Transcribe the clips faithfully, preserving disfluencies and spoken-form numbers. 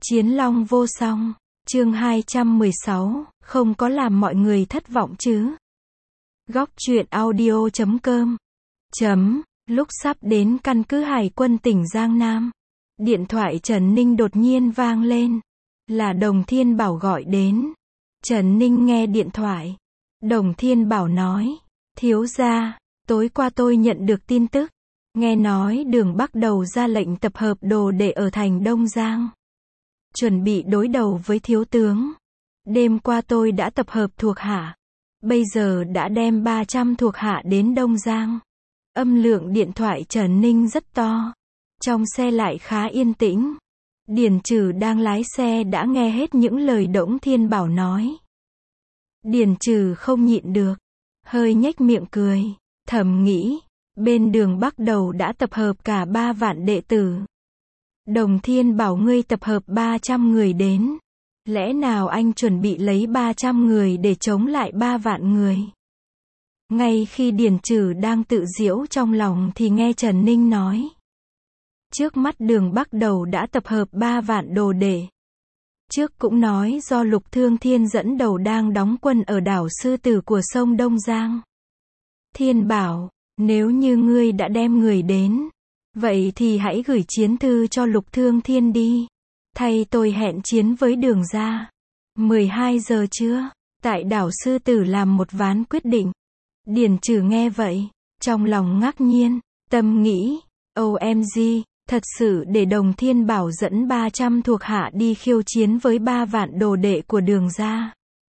Chiến long vô song, chương hai trăm mười sáu, không có làm mọi người thất vọng chứ. Góc truyện audio chấm com chấm, lúc sắp đến căn cứ hải quân tỉnh Giang Nam, điện thoại Trần Ninh đột nhiên vang lên. Là Đồng Thiên Bảo gọi đến. Trần Ninh nghe điện thoại. Đồng Thiên Bảo nói, thiếu gia, tối qua tôi nhận được tin tức. Nghe nói Đường Bắc Đầu ra lệnh tập hợp đồ đệ ở thành Đông Giang. Chuẩn bị đối đầu với thiếu tướng. Đêm qua tôi đã tập hợp thuộc hạ. Bây giờ đã đem ba trăm thuộc hạ đến Đông Giang. Âm lượng điện thoại Trần Ninh rất to. Trong xe lại khá yên tĩnh. Điền Trừ đang lái xe đã nghe hết những lời Đổng Thiên Bảo nói. Điền Trừ không nhịn được. Hơi nhếch miệng cười. Thầm nghĩ, bên Đường Bắc Đầu đã tập hợp cả ba vạn đệ tử. Đồng Thiên Bảo ngươi tập hợp ba trăm người đến. Lẽ nào anh chuẩn bị lấy ba trăm người để chống lại ba vạn người? Ngay khi Điền Trừ đang tự giễu trong lòng thì nghe Trần Ninh nói. Trước mắt Đường Bắc Đầu đã tập hợp ba vạn đồ đệ. Trước cũng nói do Lục Thương Thiên dẫn đầu đang đóng quân ở đảo Sư Tử của sông Đông Giang. Thiên Bảo, nếu như ngươi đã đem người đến, vậy thì hãy gửi chiến thư cho Lục Thương Thiên đi. Thay tôi hẹn chiến với Đường gia. mười hai giờ trưa, tại đảo Sư Tử làm một ván quyết định. Điền Trừ nghe vậy, trong lòng ngạc nhiên, tâm nghĩ, ô em giê, thật sự để Đồng Thiên Bảo dẫn ba trăm thuộc hạ đi khiêu chiến với ba vạn đồ đệ của Đường gia.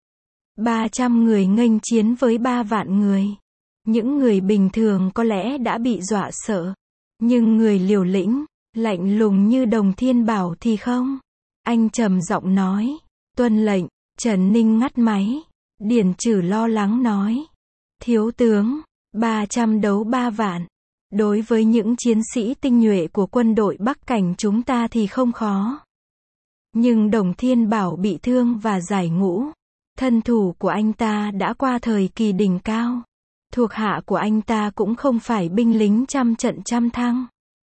ba trăm người nghênh chiến với ba vạn người. Những người bình thường có lẽ đã bị dọa sợ. Nhưng người liều lĩnh, lạnh lùng như Đồng Thiên Bảo thì không. Anh trầm giọng nói, tuân lệnh. Trần Ninh ngắt máy. Điền Trừ lo lắng nói, thiếu tướng, ba trăm đấu ba vạn. Đối với những chiến sĩ tinh nhuệ của quân đội Bắc Cảnh chúng ta thì không khó. Nhưng Đồng Thiên Bảo bị thương và giải ngũ. Thân thủ của anh ta đã qua thời kỳ đỉnh cao. Thuộc hạ của anh ta cũng không phải binh lính trăm trận trăm thắng.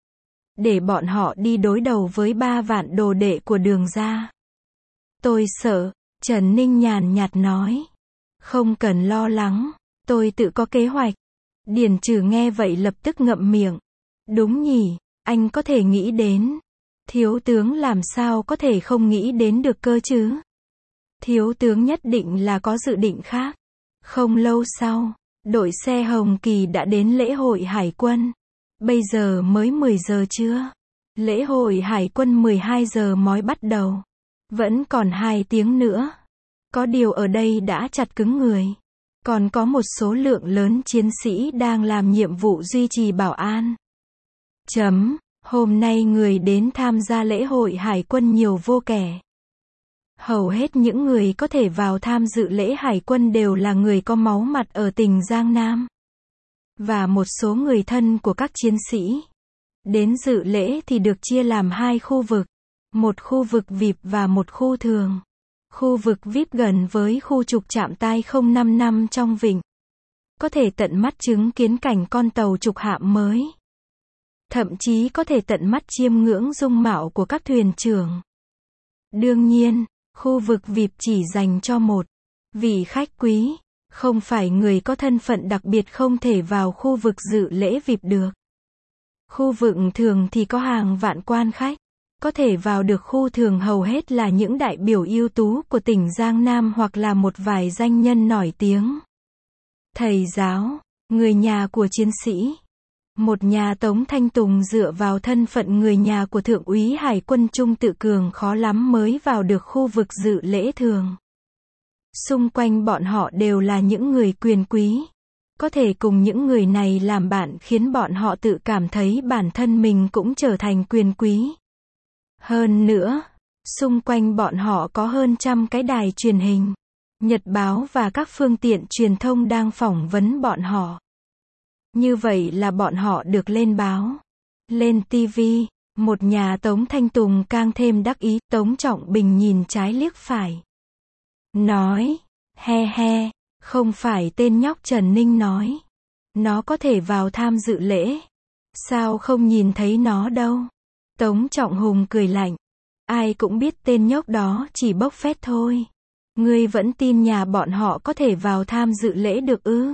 Để bọn họ đi đối đầu với ba vạn đồ đệ của Đường gia. Tôi sợ, Trần Ninh nhàn nhạt nói. Không cần lo lắng, tôi tự có kế hoạch. Điền Trừ nghe vậy lập tức ngậm miệng. Đúng nhỉ, anh có thể nghĩ đến. Thiếu tướng làm sao có thể không nghĩ đến được cơ chứ? Thiếu tướng nhất định là có dự định khác. Không lâu sau, đội xe Hồng Kỳ đã đến lễ hội hải quân. Bây giờ mới mười giờ trưa. Lễ hội hải quân mười hai giờ mới bắt đầu. Vẫn còn hai tiếng nữa. Có điều ở đây đã chặt cứng người. Còn có một số lượng lớn chiến sĩ đang làm nhiệm vụ duy trì bảo an. Chấm, hôm nay người đến tham gia lễ hội hải quân nhiều vô kể. Hầu hết những người có thể vào tham dự lễ hải quân đều là người có máu mặt ở tỉnh Giang Nam. Và một số người thân của các chiến sĩ. Đến dự lễ thì được chia làm hai khu vực. Một khu vực vi ai pi và một khu thường. Khu vực vi ai pi gần với khu trục trạm tai không năm năm trong vịnh. Có thể tận mắt chứng kiến cảnh con tàu trục hạm mới. Thậm chí có thể tận mắt chiêm ngưỡng dung mạo của các thuyền trưởng. Đương nhiên, khu vực vi ai pi chỉ dành cho một vị khách quý. Không phải người có thân phận đặc biệt không thể vào khu vực dự lễ vi ai pi được. Khu vực thường thì có hàng vạn quan khách. Có thể vào được khu thường hầu hết là những đại biểu ưu tú của tỉnh Giang Nam hoặc là một vài danh nhân nổi tiếng. Thầy giáo, người nhà của chiến sĩ. Một nhà Tống Thanh Tùng dựa vào thân phận người nhà của Thượng úy Hải quân Trung Tự Cường khó lắm mới vào được khu vực dự lễ thường. Xung quanh bọn họ đều là những người quyền quý. Có thể cùng những người này làm bạn khiến bọn họ tự cảm thấy bản thân mình cũng trở thành quyền quý. Hơn nữa, xung quanh bọn họ có hơn trăm cái đài truyền hình, nhật báo và các phương tiện truyền thông đang phỏng vấn bọn họ. Như vậy là bọn họ được lên báo, lên ti vi. Một nhà Tống Thanh Tùng càng thêm đắc ý. Tống Trọng Bình nhìn trái liếc phải. Nói, he he, không phải tên nhóc Trần Ninh nói. Nó có thể vào tham dự lễ. Sao không nhìn thấy nó đâu? Tống Trọng Hùng cười lạnh. ai cũng biết tên nhóc đó chỉ bốc phét thôi. Ngươi vẫn tin nhà bọn họ có thể vào tham dự lễ được ư?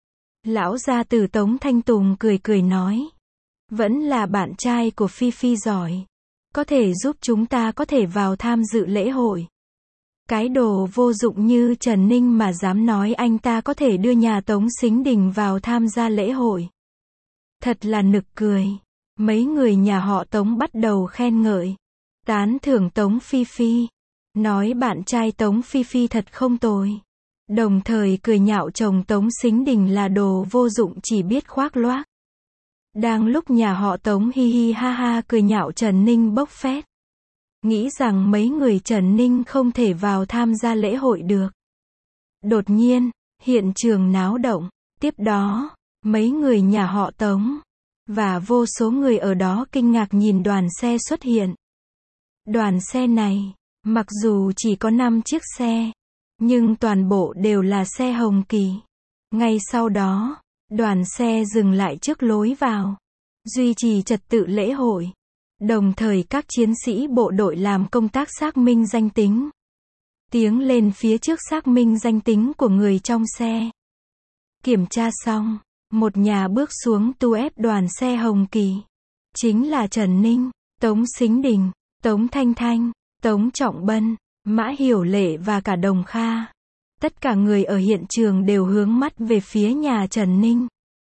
Lão gia tử Tống Thanh Tùng cười cười nói. Vẫn là bạn trai của Phi Phi giỏi. Có thể giúp chúng ta có thể vào tham dự lễ hội. Cái đồ vô dụng như Trần Ninh mà dám nói anh ta có thể đưa nhà Tống Sính Đình vào tham gia lễ hội. Thật là nực cười. Mấy người nhà họ Tống bắt đầu khen ngợi, tán thưởng Tống Phi Phi. Nói bạn trai Tống Phi Phi thật không tồi. Đồng thời cười nhạo chồng Tống Sính Đình là đồ vô dụng chỉ biết khoác loác. Đang lúc nhà họ Tống hi hi ha ha cười nhạo Trần Ninh bốc phét. Nghĩ rằng mấy người Trần Ninh không thể vào tham gia lễ hội được. Đột nhiên, hiện trường náo động. Tiếp đó, mấy người nhà họ Tống và vô số người ở đó kinh ngạc nhìn đoàn xe xuất hiện. Đoàn xe này, mặc dù chỉ có năm chiếc xe, nhưng toàn bộ đều là xe Hồng Kỳ. Ngay sau đó, đoàn xe dừng lại trước lối vào, duy trì trật tự lễ hội. Đồng thời các chiến sĩ bộ đội làm công tác xác minh danh tính. Tiến lên phía trước xác minh danh tính của người trong xe. Kiểm tra xong, một nhà bước xuống tu ép đoàn xe Hồng Kỳ. Chính là Trần Ninh, Tống Sính Đình, Tống Thanh Thanh, Tống Trọng Bân, Mã Hiểu Lệ và cả Đồng Kha. Tất cả người ở hiện trường đều hướng mắt về phía nhà Trần Ninh.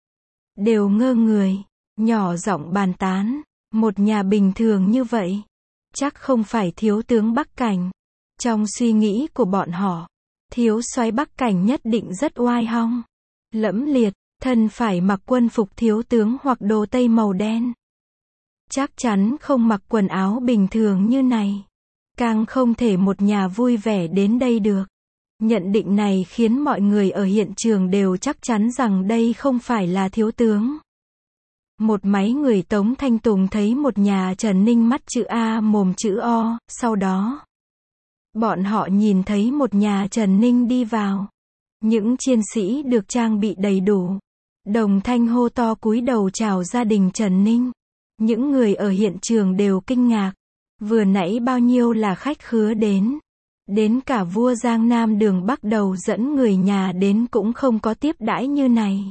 Đều ngơ người, nhỏ giọng bàn tán. Một nhà bình thường như vậy, chắc không phải thiếu tướng Bắc Cảnh. Trong suy nghĩ của bọn họ, thiếu soái Bắc Cảnh nhất định rất oai hong, lẫm liệt, thân phải mặc quân phục thiếu tướng hoặc đồ tây màu đen. Chắc chắn không mặc quần áo bình thường như này. Càng không thể một nhà vui vẻ đến đây được. Nhận định này khiến mọi người ở hiện trường đều chắc chắn rằng đây không phải là thiếu tướng. Một máy người Tống Thanh Tùng thấy một nhà Trần Ninh mắt chữ A mồm chữ O, sau đó bọn họ nhìn thấy một nhà Trần Ninh đi vào. Những chiến sĩ được trang bị đầy đủ. Đồng thanh hô to cúi đầu chào gia đình Trần Ninh. Những người ở hiện trường đều kinh ngạc. Vừa nãy bao nhiêu là khách khứa đến. Đến cả vua Giang Nam Đường Bắc đầu dẫn người nhà đến cũng không có tiếp đãi như này.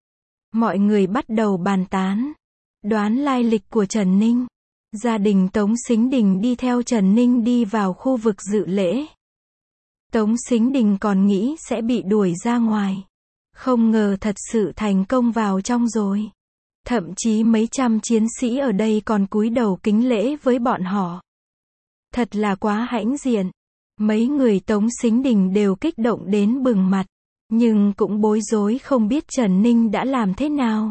Mọi người bắt đầu bàn tán, đoán lai lịch của Trần Ninh. Gia đình Tống Sính Đình đi theo Trần Ninh đi vào khu vực dự lễ. Tống Sính Đình còn nghĩ sẽ bị đuổi ra ngoài. Không ngờ thật sự thành công vào trong rồi. Thậm chí mấy trăm chiến sĩ ở đây còn cúi đầu kính lễ với bọn họ. Thật là quá hãnh diện. Mấy người Tống Sính Đình đều kích động đến bừng mặt. Nhưng cũng bối rối không biết Trần Ninh đã làm thế nào.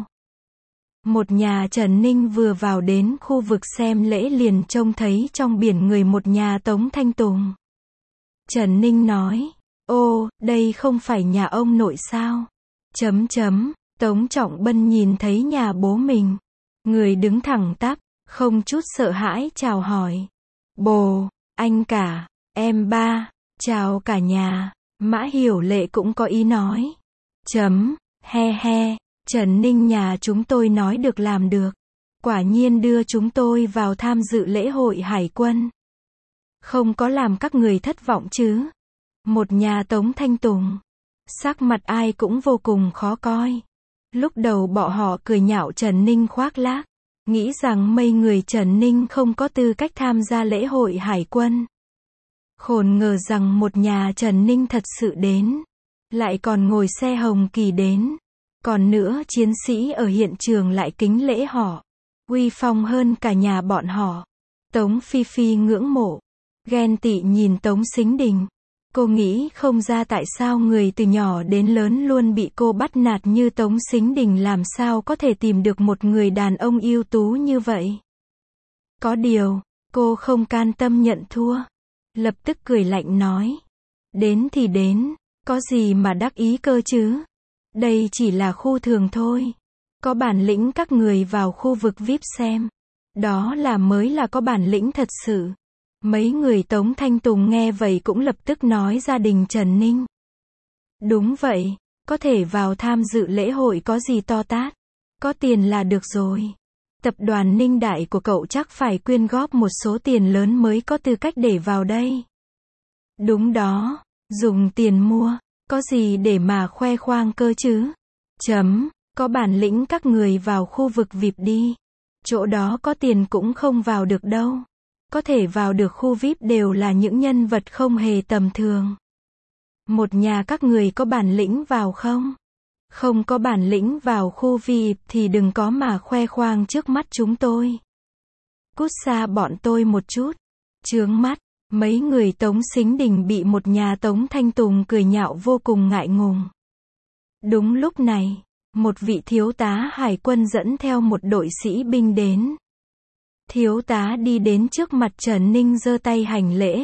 Một nhà Trần Ninh vừa vào đến khu vực xem lễ liền trông thấy trong biển người một nhà Tống Thanh Tùng. Trần Ninh nói, ô, đây không phải nhà ông nội sao? Chấm chấm, Tống Trọng Bân nhìn thấy nhà bố mình. Người đứng thẳng tắp, không chút sợ hãi chào hỏi. Bồ, anh cả, em ba, chào cả nhà. Mã Hiểu Lệ cũng có ý nói. Chấm, he he, Trần Ninh nhà chúng tôi nói được làm được. Quả nhiên đưa chúng tôi vào tham dự lễ hội hải quân. Không có làm các người thất vọng chứ. Một nhà Tống Thanh Tùng. Sắc mặt ai cũng vô cùng khó coi. Lúc đầu bọn họ cười nhạo Trần Ninh khoác lác. Nghĩ rằng mấy người Trần Ninh không có tư cách tham gia lễ hội hải quân. Khôn ngờ rằng một nhà Trần Ninh thật sự đến. Lại còn ngồi xe Hồng Kỳ đến. Còn nữa chiến sĩ ở hiện trường lại kính lễ họ. Uy phong hơn cả nhà bọn họ. Tống Phi Phi ngưỡng mộ. Ghen tị nhìn Tống Sính Đình. Cô nghĩ không ra tại sao người từ nhỏ đến lớn luôn bị cô bắt nạt như Tống Sính Đình làm sao có thể tìm được một người đàn ông ưu tú như vậy. Có điều, cô không can tâm nhận thua. Lập tức cười lạnh nói. Đến thì đến, có gì mà đắc ý cơ chứ? Đây chỉ là khu thường thôi. Có bản lĩnh các người vào khu vực vi ai pi xem. Đó là mới là có bản lĩnh thật sự. Mấy người Tống Thanh Tùng nghe vậy cũng lập tức nói gia đình Trần Ninh. Đúng vậy, có thể vào tham dự lễ hội có gì to tát. Có tiền là được rồi. Tập đoàn Ninh Đại của cậu chắc phải quyên góp một số tiền lớn mới có tư cách để vào đây. Đúng đó, dùng tiền mua, có gì để mà khoe khoang cơ chứ? Chấm, có bản lĩnh các người vào khu vực vi ai pi đi. Chỗ đó có tiền cũng không vào được đâu. Có thể vào được khu vi ai pi đều là những nhân vật không hề tầm thường. Một nhà các người có bản lĩnh vào không? Không có bản lĩnh vào khu vi ai pi thì đừng có mà khoe khoang trước mắt chúng tôi. Cút xa bọn tôi một chút. Chướng mắt, mấy người Tống Sính Đình bị một nhà Tống Thanh Tùng cười nhạo vô cùng ngại ngùng. Đúng lúc này, một vị thiếu tá hải quân dẫn theo một đội sĩ binh đến. Thiếu tá đi đến trước mặt Trần Ninh giơ tay hành lễ.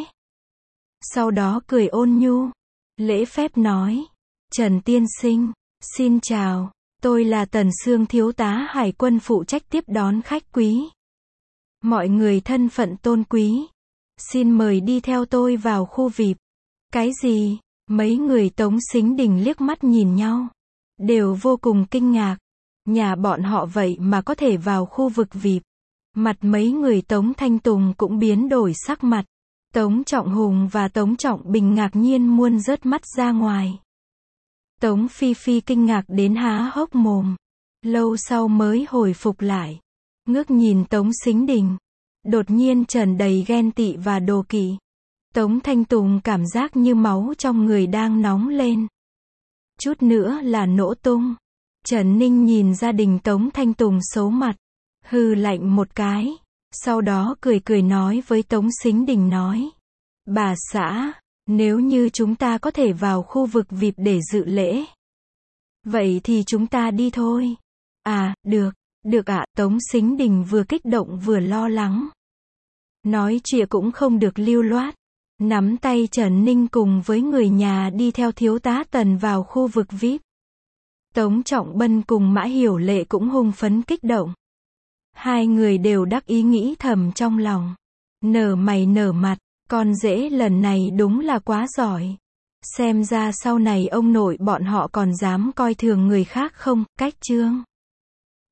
Sau đó cười ôn nhu, lễ phép nói, Trần tiên sinh, xin chào, tôi là Tần Sương thiếu tá hải quân phụ trách tiếp đón khách quý. Mọi người thân phận tôn quý, xin mời đi theo tôi vào khu vi ai pi. Cái gì? Mấy người Tống Sính Đình liếc mắt nhìn nhau, đều vô cùng kinh ngạc. Nhà bọn họ vậy mà có thể vào khu vực vi ai pi. Mặt mấy người Tống Thanh Tùng cũng biến đổi sắc mặt. Tống Trọng Hùng và Tống Trọng Bình ngạc nhiên muôn rớt mắt ra ngoài. Tống Phi Phi kinh ngạc đến há hốc mồm. Lâu sau mới hồi phục lại. Ngước nhìn Tống Sính Đình. Đột nhiên tràn đầy ghen tị và đố kỵ. Tống Thanh Tùng cảm giác như máu trong người đang nóng lên. Chút nữa là nổ tung. Trần Ninh nhìn gia đình Tống Thanh Tùng xấu mặt. Hừ lạnh một cái. Sau đó cười cười nói với Tống Sính Đình nói. Bà xã, nếu như chúng ta có thể vào khu vực vi ai pi để dự lễ. Vậy thì chúng ta đi thôi. À, được, được ạ. Tống Sính Đình vừa kích động vừa lo lắng. Nói chuyện cũng không được lưu loát. Nắm tay Trần Ninh cùng với người nhà đi theo thiếu tá Tần vào khu vực vi ai pi. Tống Trọng Bân cùng Mã Hiểu Lệ cũng hùng phấn kích động. Hai người đều đắc ý nghĩ thầm trong lòng. Nở mày nở mặt, con rể lần này đúng là quá giỏi. Xem ra sau này ông nội bọn họ còn dám coi thường người khác không, cách chương.